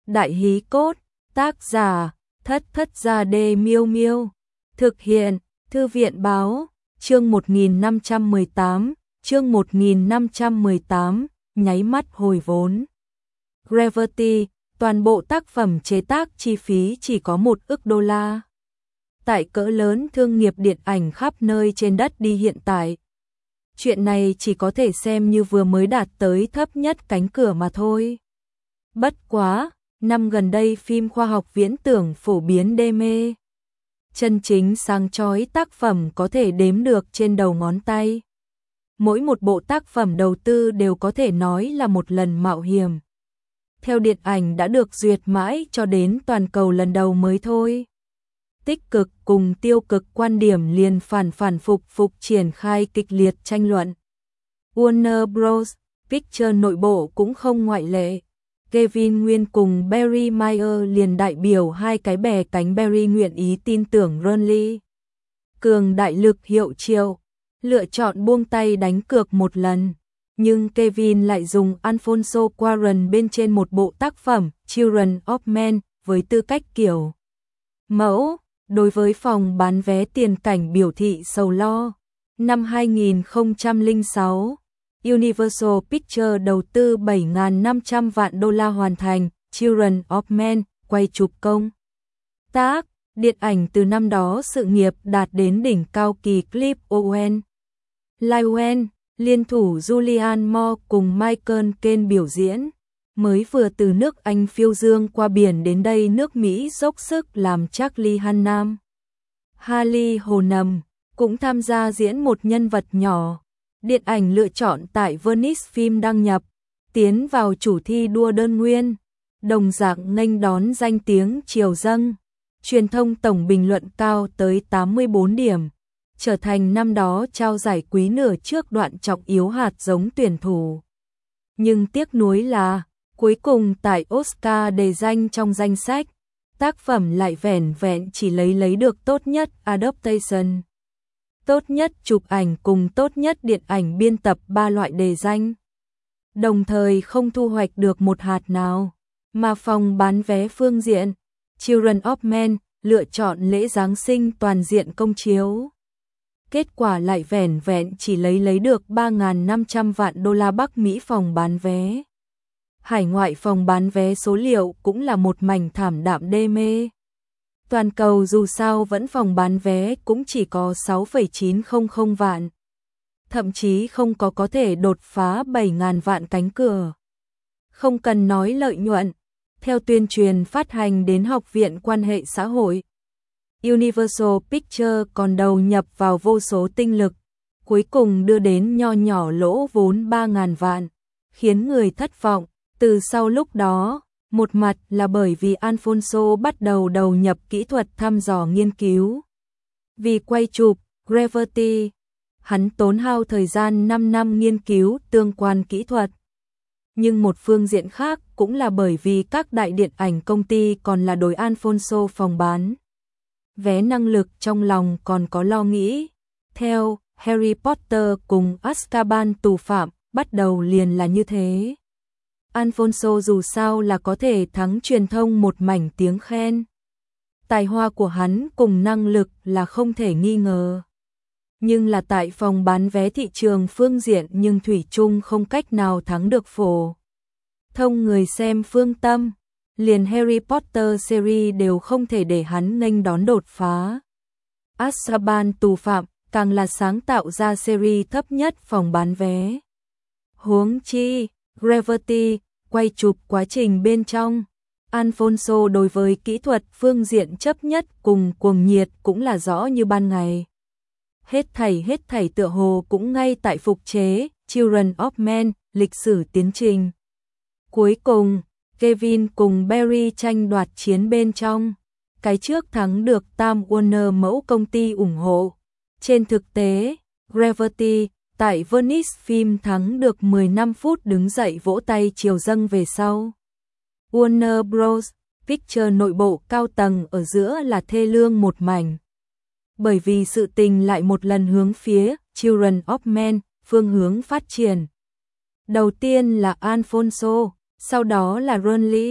Đại hí cốt, tác giả, Thất Gia Đê Miêu Miêu. Thực hiện, Thư viện báo, chương 1518, nháy mắt hồi vốn. Gravity, toàn bộ tác phẩm chế tác chi phí chỉ có 1 ức đô la. Tại cỡ lớn thương nghiệp điện ảnh khắp nơi trên đất đi hiện tại. Chuyện này chỉ có thể xem như vừa mới đạt tới thấp nhất cánh cửa mà thôi. Bất quá, năm gần đây phim khoa học viễn tưởng phổ biến đê mê. Chân chính sáng chói tác phẩm có thể đếm được trên đầu ngón tay. Mỗi một bộ tác phẩm đầu tư đều có thể nói là một lần mạo hiểm. Theo điện ảnh đã được duyệt mãi cho đến toàn cầu lần đầu mới thôi. Tích cực cùng tiêu cực quan điểm liền phản phục triển khai kịch liệt tranh luận. Warner Bros. Pictures nội bộ cũng không ngoại lệ. Kevin Nguyên cùng Barry Meyer liền đại biểu hai cái bè cánh. Barry nguyện ý tin tưởng Ronly. Cường đại lực hiệu triệu, lựa chọn buông tay đánh cược một lần. Nhưng Kevin lại dùng Alfonso Cuarón bên trên một bộ tác phẩm Children of Men với tư cách kiểu mẫu. Đối với phòng bán vé tiền cảnh biểu thị sầu lo. Năm 2006, Universal Pictures đầu tư 7.500 vạn đô la hoàn thành Children of Men, quay chụp công tác. Điện ảnh từ năm đó sự nghiệp đạt đến đỉnh cao kỳ. Cliff Owen, Lyle liên thủ Julianne Moore cùng Michael Caine biểu diễn. Mới vừa từ nước Anh phiêu dương qua biển đến đây nước Mỹ dốc sức làm Charlie Hunnam. Harley Hồ Nầm cũng tham gia diễn một nhân vật nhỏ. Điện ảnh lựa chọn tại Venice Film đăng nhập, tiến vào chủ thi đua đơn nguyên, đồng dạng nghênh đón danh tiếng triều dâng. Truyền thông tổng bình luận cao tới 84 điểm, trở thành năm đó trao giải quý nửa trước đoạn trọng yếu hạt giống tuyển thủ. Nhưng tiếc nuối là, cuối cùng tại Oscar đề danh trong danh sách, tác phẩm lại vẻn vẹn chỉ lấy được tốt nhất adaptation, tốt nhất chụp ảnh cùng tốt nhất điện ảnh biên tập 3 loại đề danh. Đồng thời không thu hoạch được một hạt nào, mà phòng bán vé phương diện, Children of Men lựa chọn lễ Giáng sinh toàn diện công chiếu. Kết quả lại vẻn vẹn chỉ lấy được 3.500 vạn đô la Bắc Mỹ phòng bán vé. Hải ngoại phòng bán vé số liệu cũng là một mảnh thảm đạm đê mê. Toàn cầu dù sao vẫn phòng bán vé cũng chỉ có 6,900 vạn. Thậm chí không có thể đột phá 7.000 vạn cánh cửa. Không cần nói lợi nhuận, theo tuyên truyền phát hành đến Học viện Quan hệ xã hội, Universal Pictures còn đầu nhập vào vô số tinh lực, cuối cùng đưa đến nho nhỏ lỗ vốn 3.000 vạn, khiến người thất vọng. Từ sau lúc đó, một mặt là bởi vì Alfonso bắt đầu nhập kỹ thuật thăm dò nghiên cứu. Vì quay chụp Gravity, hắn tốn hao thời gian 5 năm nghiên cứu tương quan kỹ thuật. Nhưng một phương diện khác cũng là bởi vì các đại điện ảnh công ty còn là đối Alfonso phòng bán vé năng lực trong lòng còn có lo nghĩ. Theo Harry Potter cùng Azkaban tù phạm, bắt đầu liền là như thế. Alfonso dù sao là có thể thắng truyền thông một mảnh tiếng khen. Tài hoa của hắn cùng năng lực là không thể nghi ngờ. Nhưng là tại phòng bán vé thị trường phương diện nhưng thủy chung không cách nào thắng được phổ thông người xem phương tâm. Liền Harry Potter series đều không thể để hắn nghênh đón đột phá. Azkaban tù phạm càng là sáng tạo ra series thấp nhất phòng bán vé. Huống chi, Gravity, quay chụp quá trình bên trong, Alfonso đối với kỹ thuật phương diện chấp nhất cùng cuồng nhiệt cũng là rõ như ban ngày. Hết thảy tựa hồ cũng ngay tại phục chế Children of Men, lịch sử tiến trình. Cuối cùng, Kevin cùng Barry tranh đoạt chiến bên trong. Cái trước thắng được Time Warner mẫu công ty ủng hộ. Trên thực tế, Gravity tại Venice Film thắng được 15 phút đứng dậy vỗ tay triều dâng về sau. Warner Bros. Pictures nội bộ cao tầng ở giữa là thê lương một mảnh. Bởi vì sự tình lại một lần hướng phía Children of Men phương hướng phát triển. Đầu tiên là Alfonso, sau đó là Ronly,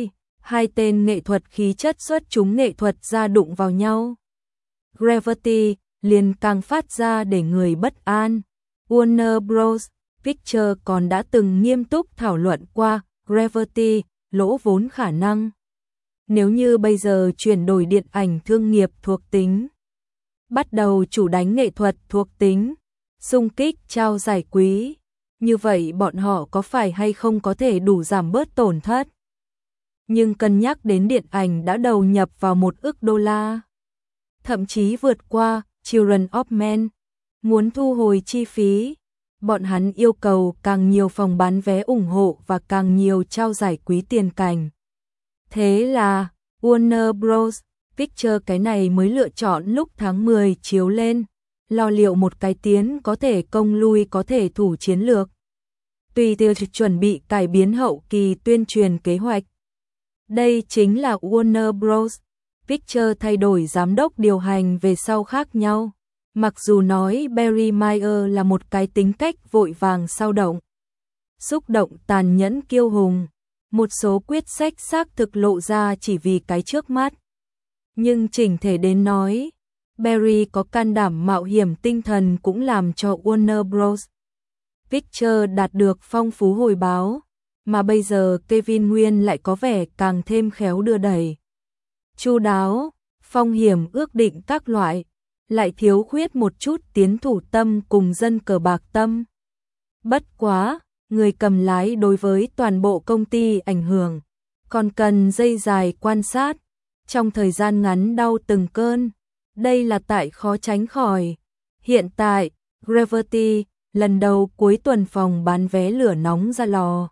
Hai tên nghệ thuật khí chất xuất chúng nghệ thuật ra đụng vào nhau. Gravity liền càng phát ra để người bất an. Warner Bros. Pictures còn đã từng nghiêm túc thảo luận qua Gravity lỗ vốn khả năng. Nếu như bây giờ chuyển đổi điện ảnh thương nghiệp thuộc tính, bắt đầu chủ đánh nghệ thuật thuộc tính, xung kích trao giải quý, như vậy bọn họ có phải hay không có thể đủ giảm bớt tổn thất? Nhưng cân nhắc đến điện ảnh đã đầu nhập vào $1 ức, thậm chí vượt qua Children of Men, muốn thu hồi chi phí, bọn hắn yêu cầu càng nhiều phòng bán vé ủng hộ và càng nhiều trao giải quý tiền cảnh. Thế là Warner Bros. Pictures cái này mới lựa chọn lúc tháng 10 chiếu lên, lo liệu một cái tiến có thể công lui có thể thủ chiến lược. Tùy theo chuẩn bị cải biến hậu kỳ tuyên truyền kế hoạch. Đây chính là Warner Bros. Pictures thay đổi giám đốc điều hành về sau khác nhau. Mặc dù nói Barry Meyer là một cái tính cách vội vàng xao động, xúc động tàn nhẫn kiêu hùng, một số quyết sách xác thực lộ ra chỉ vì cái trước mắt. Nhưng chỉnh thể đến nói, Barry có can đảm mạo hiểm tinh thần cũng làm cho Warner Bros. Pictures đạt được phong phú hồi báo, mà bây giờ Kevin Nguyên lại có vẻ càng thêm khéo đưa đẩy. Chu đáo, phong hiểm ước định các loại, lại thiếu khuyết một chút tiến thủ tâm cùng dân cờ bạc tâm. Bất quá, người cầm lái đối với toàn bộ công ty ảnh hưởng, còn cần dây dài quan sát, trong thời gian ngắn đau từng cơn, đây là tại khó tránh khỏi. Hiện tại, Gravity, lần đầu cuối tuần phòng bán vé lửa nóng ra lò.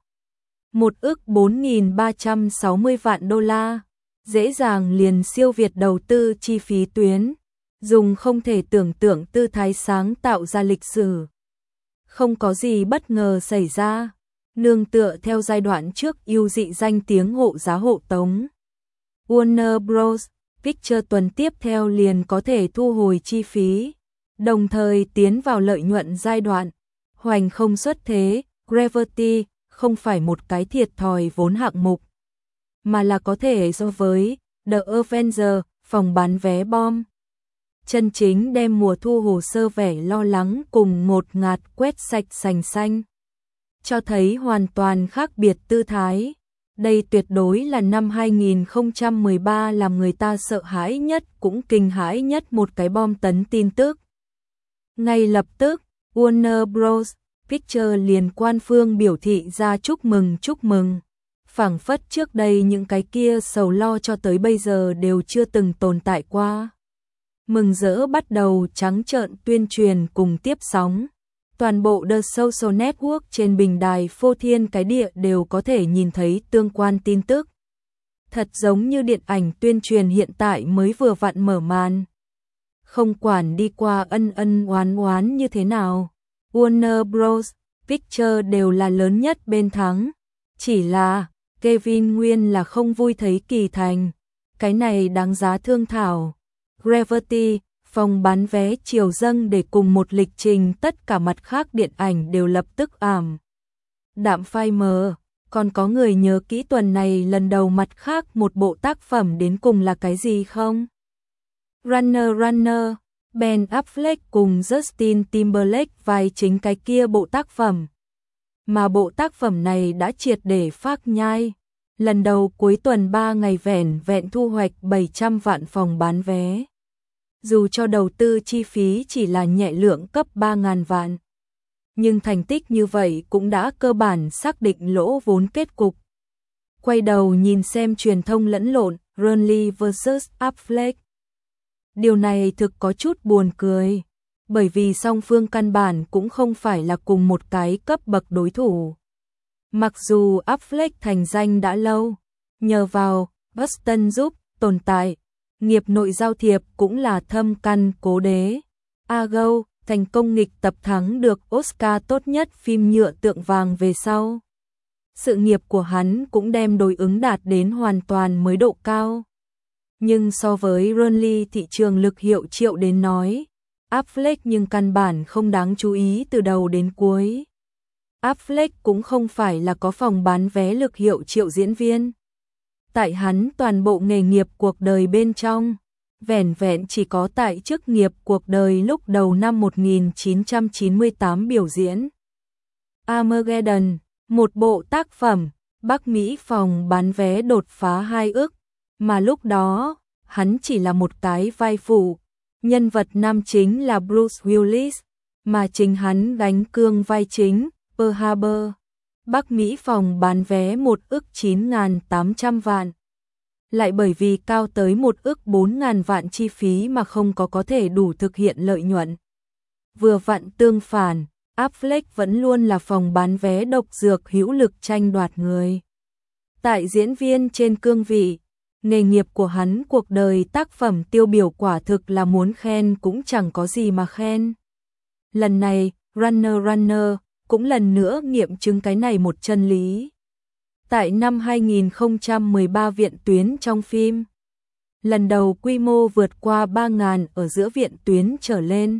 $1,430,000,000, dễ dàng liền siêu việt đầu tư chi phí tuyến, dùng không thể tưởng tượng tư thái sáng tạo ra lịch sử. Không có gì bất ngờ xảy ra, nương tựa theo giai đoạn trước ưu dị danh tiếng hộ giá hộ tống. Warner Bros. Pictures tuần tiếp theo liền có thể thu hồi chi phí, đồng thời tiến vào lợi nhuận giai đoạn. Hoành không xuất thế, Gravity không phải một cái thiệt thòi vốn hạng mục, mà là có thể so với The Avengers, phòng bán vé bom. Chân chính đem mùa thu hồ sơ vẻ lo lắng cùng ngột ngạt quét sạch sành xanh. Cho thấy hoàn toàn khác biệt tư thái. Đây tuyệt đối là năm 2013 làm người ta sợ hãi nhất cũng kinh hãi nhất một cái bom tấn tin tức. Ngay lập tức, Warner Bros. Pictures liền quan phương biểu thị ra chúc mừng. Phảng phất trước đây những cái kia sầu lo cho tới bây giờ đều chưa từng tồn tại qua. Mừng rỡ bắt đầu trắng trợn tuyên truyền cùng tiếp sóng. Toàn bộ The Social Network trên bình đài phô thiên cái địa đều có thể nhìn thấy tương quan tin tức. Thật giống như điện ảnh tuyên truyền hiện tại mới vừa vặn mở màn. Không quản đi qua ân oán như thế nào, Warner Bros. Pictures đều là lớn nhất bên thắng. Chỉ là, Kevin Nguyên là không vui thấy Kỳ Thành. Cái này đáng giá thương thảo. Gravity, phòng bán vé chiều dâng để cùng một lịch trình tất cả mặt khác điện ảnh đều lập tức ảm đạm phai mờ. Còn có người nhớ kỹ tuần này lần đầu mặt khác một bộ tác phẩm đến cùng là cái gì không? Runner, Ben Affleck cùng Justin Timberlake vai chính cái kia bộ tác phẩm. Mà bộ tác phẩm này đã triệt để phác nhai. Lần đầu cuối tuần 3 ngày vẹn thu hoạch 700 vạn phòng bán vé. Dù cho đầu tư chi phí chỉ là nhẹ lượng cấp 3.000 vạn. Nhưng thành tích như vậy cũng đã cơ bản xác định lỗ vốn kết cục. Quay đầu nhìn xem truyền thông lẫn lộn, Ronley vs Affleck. Điều này thực có chút buồn cười, bởi vì song phương căn bản cũng không phải là cùng một cái cấp bậc đối thủ. Mặc dù Affleck thành danh đã lâu, nhờ vào Boston giúp tồn tại, nghiệp nội giao thiệp cũng là thâm căn cố đế. Argo, thành công nghịch tập thắng được Oscar tốt nhất phim nhựa tượng vàng về sau. Sự nghiệp của hắn cũng đem đối ứng đạt đến hoàn toàn mới độ cao. Nhưng so với Ronley thị trường lực hiệu triệu đến nói, Affleck nhưng căn bản không đáng chú ý từ đầu đến cuối. Affleck cũng không phải là có phòng bán vé lực hiệu triệu diễn viên. Tại hắn toàn bộ nghề nghiệp cuộc đời bên trong, vẻn vẹn chỉ có tại chức nghiệp cuộc đời lúc đầu năm 1998 biểu diễn Armageddon, một bộ tác phẩm Bắc Mỹ phòng bán vé đột phá 2 ức, mà lúc đó hắn chỉ là một cái vai phụ, nhân vật nam chính là Bruce Willis, mà chính hắn gánh cương vai chính, Pearl Harbor. Bắc Mỹ phòng bán vé 1 ức 9.800 vạn. Lại bởi vì cao tới 1 ức 4.000 vạn chi phí mà không có thể đủ thực hiện lợi nhuận. Vừa vặn tương phản, Affleck vẫn luôn là phòng bán vé độc dược hữu lực tranh đoạt người. Tại diễn viên trên cương vị, nghề nghiệp của hắn cuộc đời tác phẩm tiêu biểu quả thực là muốn khen cũng chẳng có gì mà khen. Lần này, Runner cũng lần nữa nghiệm chứng cái này một chân lý. Tại năm 2013 viện tuyến trong phim, lần đầu quy mô vượt qua 3.000 ở giữa viện tuyến trở lên.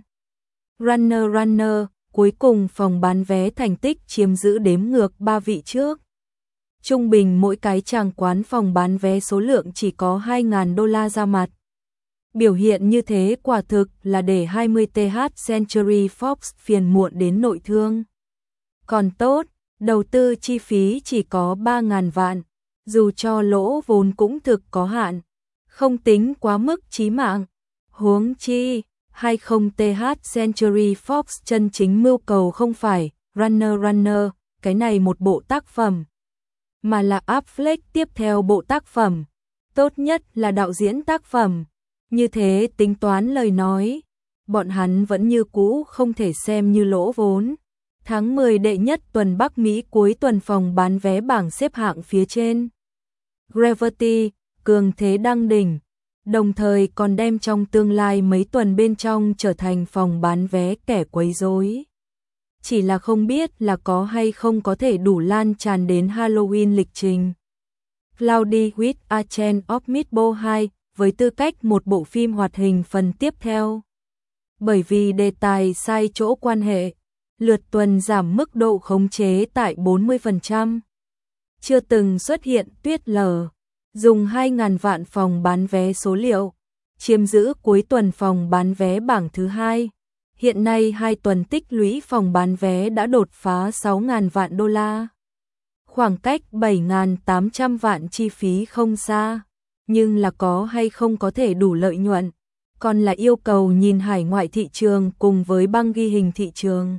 Runner cuối cùng phòng bán vé thành tích chiếm giữ đếm ngược 3 vị trước. Trung bình mỗi cái tràng quán phòng bán vé số lượng chỉ có 2.000 đô la ra mặt. Biểu hiện như thế quả thực là để 20th Century Fox phiền muộn đến nội thương. Còn tốt, đầu tư chi phí chỉ có 3.000 vạn, dù cho lỗ vốn cũng thực có hạn, không tính quá mức chí mạng. Huống chi, 20th Century Fox chân chính mưu cầu không phải Runner, cái này một bộ tác phẩm, mà là Affleck tiếp theo bộ tác phẩm, tốt nhất là đạo diễn tác phẩm. Như thế tính toán lời nói, bọn hắn vẫn như cũ không thể xem như lỗ vốn. Tháng 10 đệ nhất tuần Bắc Mỹ cuối tuần phòng bán vé bảng xếp hạng phía trên. Gravity, cường thế đăng đỉnh, đồng thời còn đem trong tương lai mấy tuần bên trong trở thành phòng bán vé kẻ quấy rối. Chỉ là không biết là có hay không có thể đủ lan tràn đến Halloween lịch trình. Cloudy with a Chance of Meatball 2 với tư cách một bộ phim hoạt hình phần tiếp theo. Bởi vì đề tài sai chỗ quan hệ, lượt tuần giảm mức độ khống chế tại 40%. Chưa từng xuất hiện tuyết lở, dùng 2.000 vạn phòng bán vé số liệu, chiếm giữ cuối tuần phòng bán vé bảng thứ 2. Hiện nay 2 tuần tích lũy phòng bán vé đã đột phá 6.000 vạn đô la. Khoảng cách 7.800 vạn chi phí không xa, nhưng là có hay không có thể đủ lợi nhuận, còn là yêu cầu nhìn hải ngoại thị trường cùng với băng ghi hình thị trường.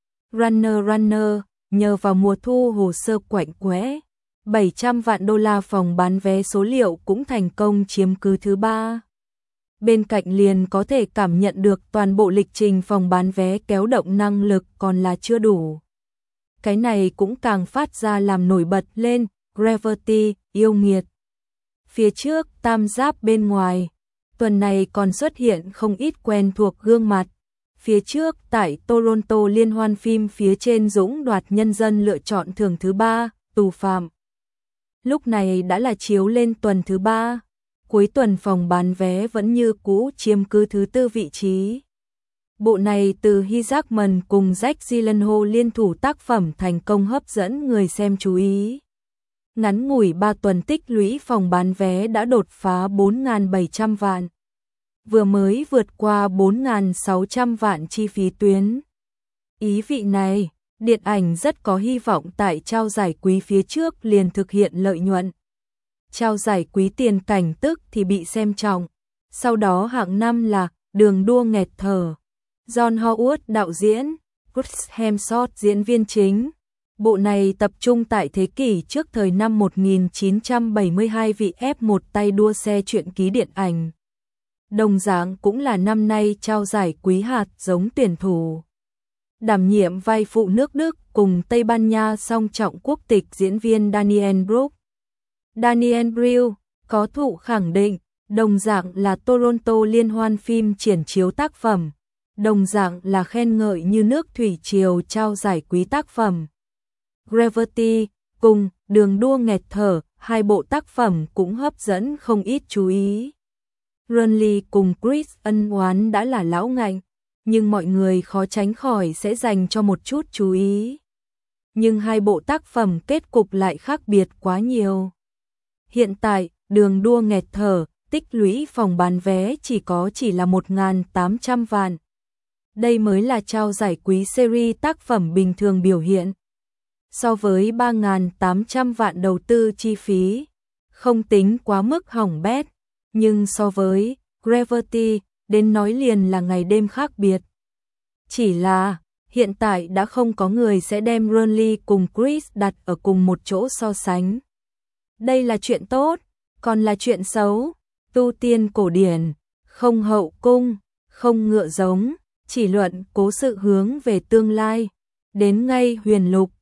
Runner nhờ vào mùa thu hồ sơ quạnh quẽ, 700 vạn đô la phòng bán vé số liệu cũng thành công chiếm cứ thứ 3. Bên cạnh liền có thể cảm nhận được toàn bộ lịch trình phòng bán vé kéo động năng lực còn là chưa đủ. Cái này cũng càng phát ra làm nổi bật lên Gravity, yêu nghiệt. Phía trước tam giáp bên ngoài, tuần này còn xuất hiện không ít quen thuộc gương mặt. Phía trước tại Toronto liên hoan phim phía trên dũng đoạt nhân dân lựa chọn thưởng thứ 3, tù phạm. Lúc này đã là chiếu lên tuần thứ 3, cuối tuần phòng bán vé vẫn như cũ chiếm cứ thứ 4 vị trí. Bộ này từ Hugh Jackman cùng Jake Gyllenhaal liên thủ tác phẩm thành công hấp dẫn người xem chú ý. Ngắn ngủi 3 tuần tích lũy phòng bán vé đã đột phá 4.700 vạn. Vừa mới vượt qua 4.600 vạn chi phí tuyến. Ý vị này, điện ảnh rất có hy vọng tại trao giải quý phía trước liền thực hiện lợi nhuận. Trao giải quý tiền cảnh tức thì bị xem trọng. Sau đó hạng năm là Đường đua nghẹt thở. John Howard đạo diễn, Chris Hemsworth diễn viên chính. Bộ này tập trung tại thế kỷ trước thời năm 1972 vị F1 tay đua xe truyện ký điện ảnh. Đồng dạng cũng là năm nay trao giải quý hạt giống tuyển thủ. Đảm nhiệm vai phụ nước Đức cùng Tây Ban Nha song trọng quốc tịch diễn viên Daniel Brühl. Daniel Brühl có thụ khẳng định, đồng dạng là Toronto liên hoan phim triển chiếu tác phẩm, đồng dạng là khen ngợi như nước thủy triều trao giải quý tác phẩm. Gravity cùng Đường đua nghẹt thở, 2 bộ tác phẩm cũng hấp dẫn không ít chú ý. Ronley cùng Chris ân oán đã là lão ngạnh, nhưng mọi người khó tránh khỏi sẽ dành cho một chút chú ý. Nhưng 2 bộ tác phẩm kết cục lại khác biệt quá nhiều. Hiện tại, đường đua nghẹt thở, tích lũy phòng bán vé chỉ là 1.800 vạn. Đây mới là trao giải quý series tác phẩm bình thường biểu hiện. So với 3.800 vạn đầu tư chi phí, không tính quá mức hỏng bét, nhưng so với Gravity, đến nói liền là ngày đêm khác biệt. Chỉ là, hiện tại đã không có người sẽ đem Ronly cùng Chris đặt ở cùng một chỗ so sánh. Đây là chuyện tốt, còn là chuyện xấu. Tu tiên cổ điển, không hậu cung, không ngựa giống, chỉ luận cố sự hướng về tương lai. Đến ngay huyền lục,